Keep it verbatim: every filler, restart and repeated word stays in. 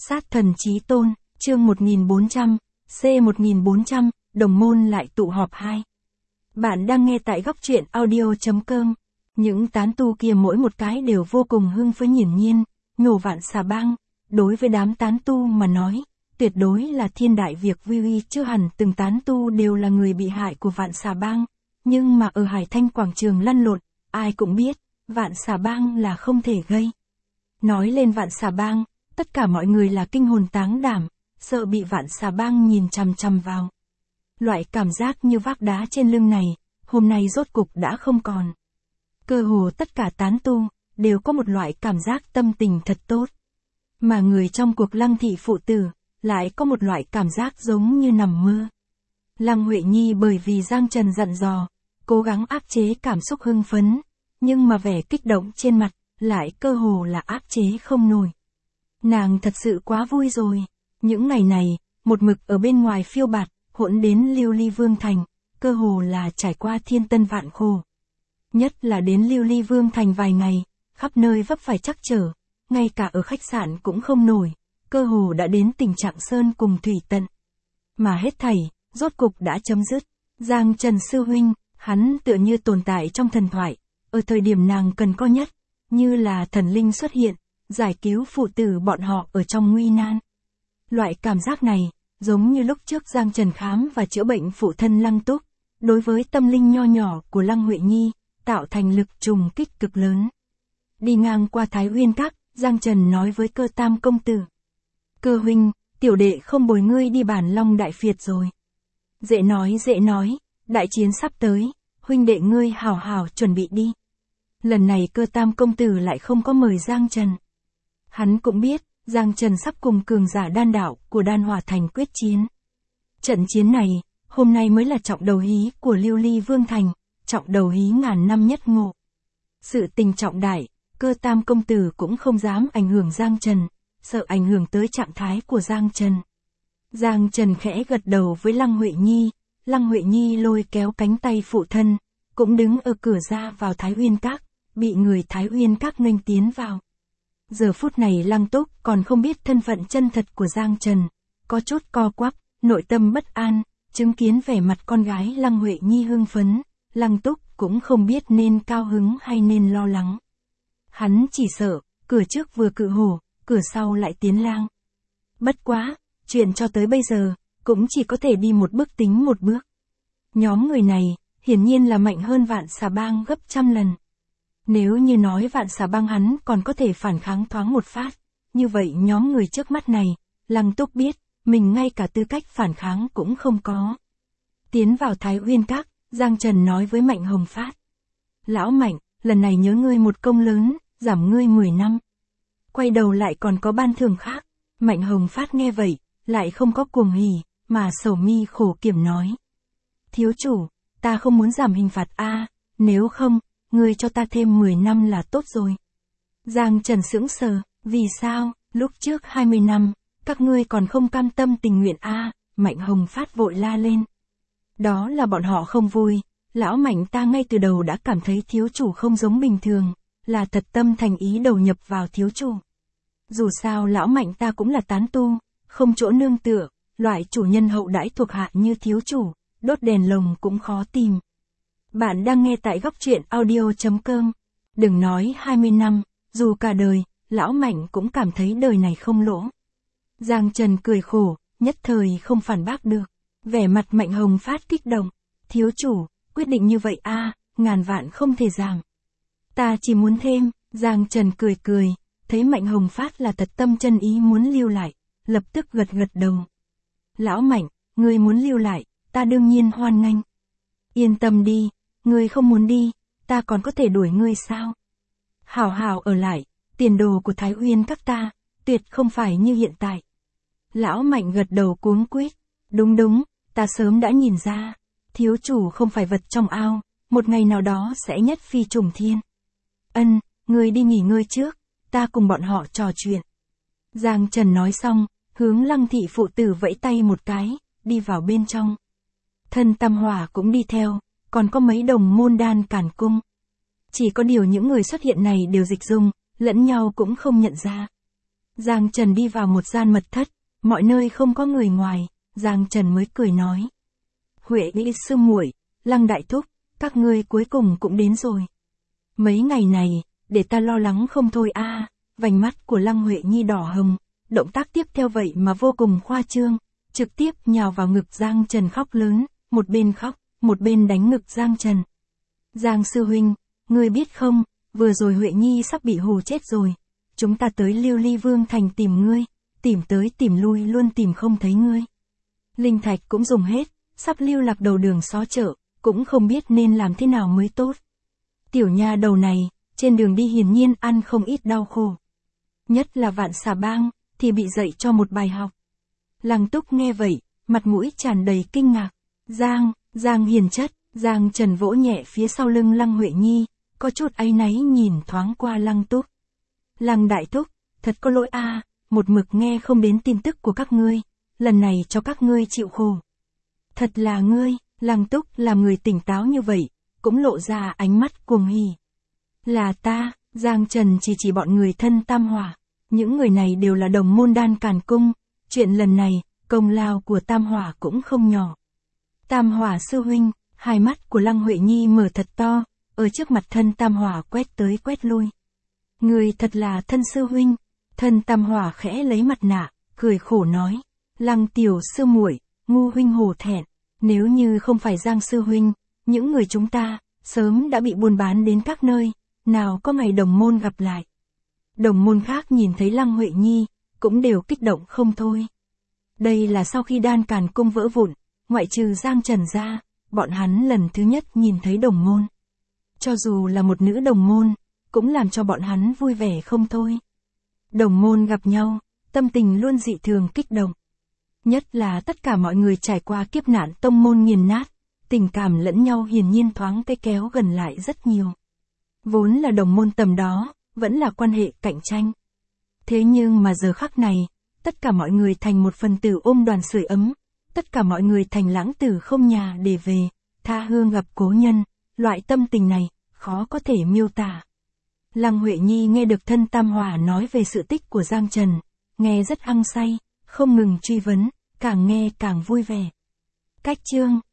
Sát thần chí tôn, chương một nghìn bốn trăm, C một nghìn bốn trăm, đồng môn lại tụ họp hai. Bạn đang nghe tại góc truyện audio chấm com. Những tán tu kia mỗi một cái đều vô cùng hưng phấn hiển nhiên, nhổ vạn xà bang. Đối với đám tán tu mà nói, tuyệt đối là thiên đại việc vi uy, chưa hẳn từng tán tu đều là người bị hại của vạn xà bang. Nhưng mà ở Hải Thanh quảng trường lăn lộn, ai cũng biết, vạn xà bang là không thể gây. Nói lên vạn xà bang, tất cả mọi người là kinh hồn táng đảm, sợ bị vạn xà bang nhìn chằm chằm vào. Loại cảm giác như vác đá trên lưng này, hôm nay rốt cục đã không còn. Cơ hồ tất cả tán tu, đều có một loại cảm giác tâm tình thật tốt. Mà người trong cuộc Lăng thị phụ tử, lại có một loại cảm giác giống như nằm mơ. Lăng Huệ Nhi bởi vì Giang Trần dặn dò, cố gắng áp chế cảm xúc hưng phấn, nhưng mà vẻ kích động trên mặt, lại cơ hồ là áp chế không nổi. Nàng thật sự quá vui rồi, những ngày này, một mực ở bên ngoài phiêu bạt, hỗn đến Lưu Ly Vương Thành, cơ hồ là trải qua thiên tân vạn khổ. Nhất là đến Lưu Ly Vương Thành vài ngày, khắp nơi vấp phải trắc trở, ngay cả ở khách sạn cũng không nổi, cơ hồ đã đến tình trạng sơn cùng thủy tận. Mà hết thảy, rốt cục đã chấm dứt. Giang Trần sư huynh, hắn tựa như tồn tại trong thần thoại, ở thời điểm nàng cần có nhất, như là thần linh xuất hiện, giải cứu phụ tử bọn họ ở trong nguy nan. Loại cảm giác này, giống như lúc trước Giang Trần khám và chữa bệnh phụ thân Lăng Túc, đối với tâm linh nho nhỏ của Lăng Huệ Nhi, tạo thành lực trùng kích cực lớn. Đi ngang qua Thái Uyên Các, Giang Trần nói với Cơ Tam công tử. Cơ huynh, tiểu đệ không bồi ngươi đi Bản Long Đại Phiệt rồi. Dễ nói dễ nói, đại chiến sắp tới, huynh đệ ngươi hào hào chuẩn bị đi. Lần này Cơ Tam công tử lại không có mời Giang Trần. Hắn cũng biết, Giang Trần sắp cùng cường giả đan đạo của Đan Hòa Thành quyết chiến. Trận chiến này, hôm nay mới là trọng đầu hí của Lưu Ly Vương Thành, trọng đầu hí ngàn năm nhất ngộ. Sự tình trọng đại, Cơ Tam công tử cũng không dám ảnh hưởng Giang Trần, sợ ảnh hưởng tới trạng thái của Giang Trần. Giang Trần khẽ gật đầu với Lăng Huệ Nhi, Lăng Huệ Nhi lôi kéo cánh tay phụ thân, cũng đứng ở cửa ra vào Thái Uyên Các, bị người Thái Uyên Các nghênh tiến vào. Giờ phút này Lăng Túc còn không biết thân phận chân thật của Giang Trần, có chút co quắp, nội tâm bất an, chứng kiến vẻ mặt con gái Lăng Huệ Nhi hưng phấn, Lăng Túc cũng không biết nên cao hứng hay nên lo lắng. Hắn chỉ sợ, cửa trước vừa cự hổ, cửa sau lại tiến lang. Bất quá, chuyện cho tới bây giờ, cũng chỉ có thể đi một bước tính một bước. Nhóm người này, hiển nhiên là mạnh hơn vạn xà bang gấp trăm lần. Nếu như nói vạn xà bang hắn còn có thể phản kháng thoáng một phát, như vậy nhóm người trước mắt này, Lăng Túc biết, mình ngay cả tư cách phản kháng cũng không có. Tiến vào Thái Uyên Các, Giang Trần nói với Mạnh Hồng Phát. Lão Mạnh, lần này nhớ ngươi một công lớn, giảm ngươi mười năm. Quay đầu lại còn có ban thưởng khác. Mạnh Hồng Phát nghe vậy, lại không có cuồng hỉ, mà sầu mi khổ kiểm nói. Thiếu chủ, ta không muốn giảm hình phạt a, nếu không, ngươi cho ta thêm mười năm là tốt rồi. Giang Trần sững sờ, vì sao, lúc trước hai mươi năm, các ngươi còn không cam tâm tình nguyện a, Mạnh Hồng Phát vội la lên. Đó là bọn họ không vui, lão Mạnh ta ngay từ đầu đã cảm thấy thiếu chủ không giống bình thường, là thật tâm thành ý đầu nhập vào thiếu chủ. Dù sao lão Mạnh ta cũng là tán tu, không chỗ nương tựa, loại chủ nhân hậu đãi thuộc hạ như thiếu chủ, đốt đèn lồng cũng khó tìm. Bạn đang nghe tại góc truyện audio chấm com. Đừng nói hai mươi năm, dù cả đời, lão Mạnh cũng cảm thấy đời này không lỗ. Giang Trần cười khổ, nhất thời không phản bác được. Vẻ mặt Mạnh Hồng Phát kích động. Thiếu chủ, quyết định như vậy a, ngàn vạn không thể giảm. Ta chỉ muốn thêm, Giang Trần cười cười, thấy Mạnh Hồng Phát là thật tâm chân ý muốn lưu lại, lập tức gật gật đầu. Lão Mạnh, ngươi muốn lưu lại, ta đương nhiên hoan nghênh. Yên tâm đi, ngươi không muốn đi, ta còn có thể đuổi ngươi sao? Hảo hảo ở lại, tiền đồ của Thái Uyên Các ta, tuyệt không phải như hiện tại. Lão Mạnh gật đầu cuống quýt, đúng đúng, ta sớm đã nhìn ra, thiếu chủ không phải vật trong ao, một ngày nào đó sẽ nhất phi trùng thiên. Ân, ngươi đi nghỉ ngơi trước, ta cùng bọn họ trò chuyện. Giang Trần nói xong, hướng Lăng thị phụ tử vẫy tay một cái, đi vào bên trong. Thân Tam Hỏa cũng đi theo, còn có mấy đồng môn đan cản cung. Chỉ có điều những người xuất hiện này đều dịch dung, lẫn nhau cũng không nhận ra. Giang Trần đi vào một gian mật thất, mọi nơi không có người ngoài, Giang Trần mới cười nói. Huệ Y sư muội, Lăng đại thúc, các ngươi cuối cùng cũng đến rồi. Mấy ngày này, để ta lo lắng không thôi a. À, vành mắt của Lăng Huệ Nhi đỏ hồng, động tác tiếp theo vậy mà vô cùng khoa trương, trực tiếp nhào vào ngực Giang Trần khóc lớn, một bên khóc, một bên đánh ngực Giang Trần. Giang sư huynh, ngươi biết không, vừa rồi Huệ Nhi sắp bị hù chết rồi. Chúng ta tới Lưu Ly Vương Thành tìm ngươi, tìm tới tìm lui luôn tìm không thấy ngươi. Linh thạch cũng dùng hết, sắp lưu lạc đầu đường xó chợ, cũng không biết nên làm thế nào mới tốt. Tiểu nha đầu này, trên đường đi hiển nhiên ăn không ít đau khổ. Nhất là Vạn Xà Bang, thì bị dạy cho một bài học. Lăng Túc nghe vậy, mặt mũi tràn đầy kinh ngạc. Giang, Giang hiền chất, Giang Trần vỗ nhẹ phía sau lưng Lăng Huệ Nhi, có chút áy náy nhìn thoáng qua Lăng Túc. Lăng đại thúc, thật có lỗi a, à, một mực nghe không đến tin tức của các ngươi, lần này cho các ngươi chịu khổ. Thật là ngươi, Lăng Túc làm người tỉnh táo như vậy, cũng lộ ra ánh mắt cuồng hỉ. Là ta, Giang Trần chỉ chỉ bọn người thân Tam Hỏa, những người này đều là đồng môn Đan Càn Cung, chuyện lần này, công lao của Tam Hỏa cũng không nhỏ. Tam Hỏa sư huynh, hai mắt của Lăng Huệ Nhi mở thật to, ở trước mặt thân Tam Hỏa quét tới quét lui. Người thật là thân sư huynh, thân Tam Hỏa khẽ lấy mặt nạ, cười khổ nói, Lăng tiểu sư muội, ngu huynh hổ thẹn, nếu như không phải Giang sư huynh, những người chúng ta, sớm đã bị buôn bán đến các nơi, nào có ngày đồng môn gặp lại. Đồng môn khác nhìn thấy Lăng Huệ Nhi, cũng đều kích động không thôi. Đây là sau khi Đan Càn Cung vỡ vụn, ngoại trừ Giang Trần ra, bọn hắn lần thứ nhất nhìn thấy đồng môn. Cho dù là một nữ đồng môn, cũng làm cho bọn hắn vui vẻ không thôi. Đồng môn gặp nhau, tâm tình luôn dị thường kích động. Nhất là tất cả mọi người trải qua kiếp nạn tông môn nghiền nát, tình cảm lẫn nhau hiển nhiên thoáng cái kéo gần lại rất nhiều. Vốn là đồng môn tầm đó, vẫn là quan hệ cạnh tranh. Thế nhưng mà giờ khắc này, tất cả mọi người thành một phần tử ôm đoàn sưởi ấm, tất cả mọi người thành lãng tử không nhà để về, tha hương gặp cố nhân, loại tâm tình này, khó có thể miêu tả. Lăng Huệ Nhi nghe được thân Tam Hỏa nói về sự tích của Giang Trần, nghe rất hăng say, không ngừng truy vấn, càng nghe càng vui vẻ. Cách chương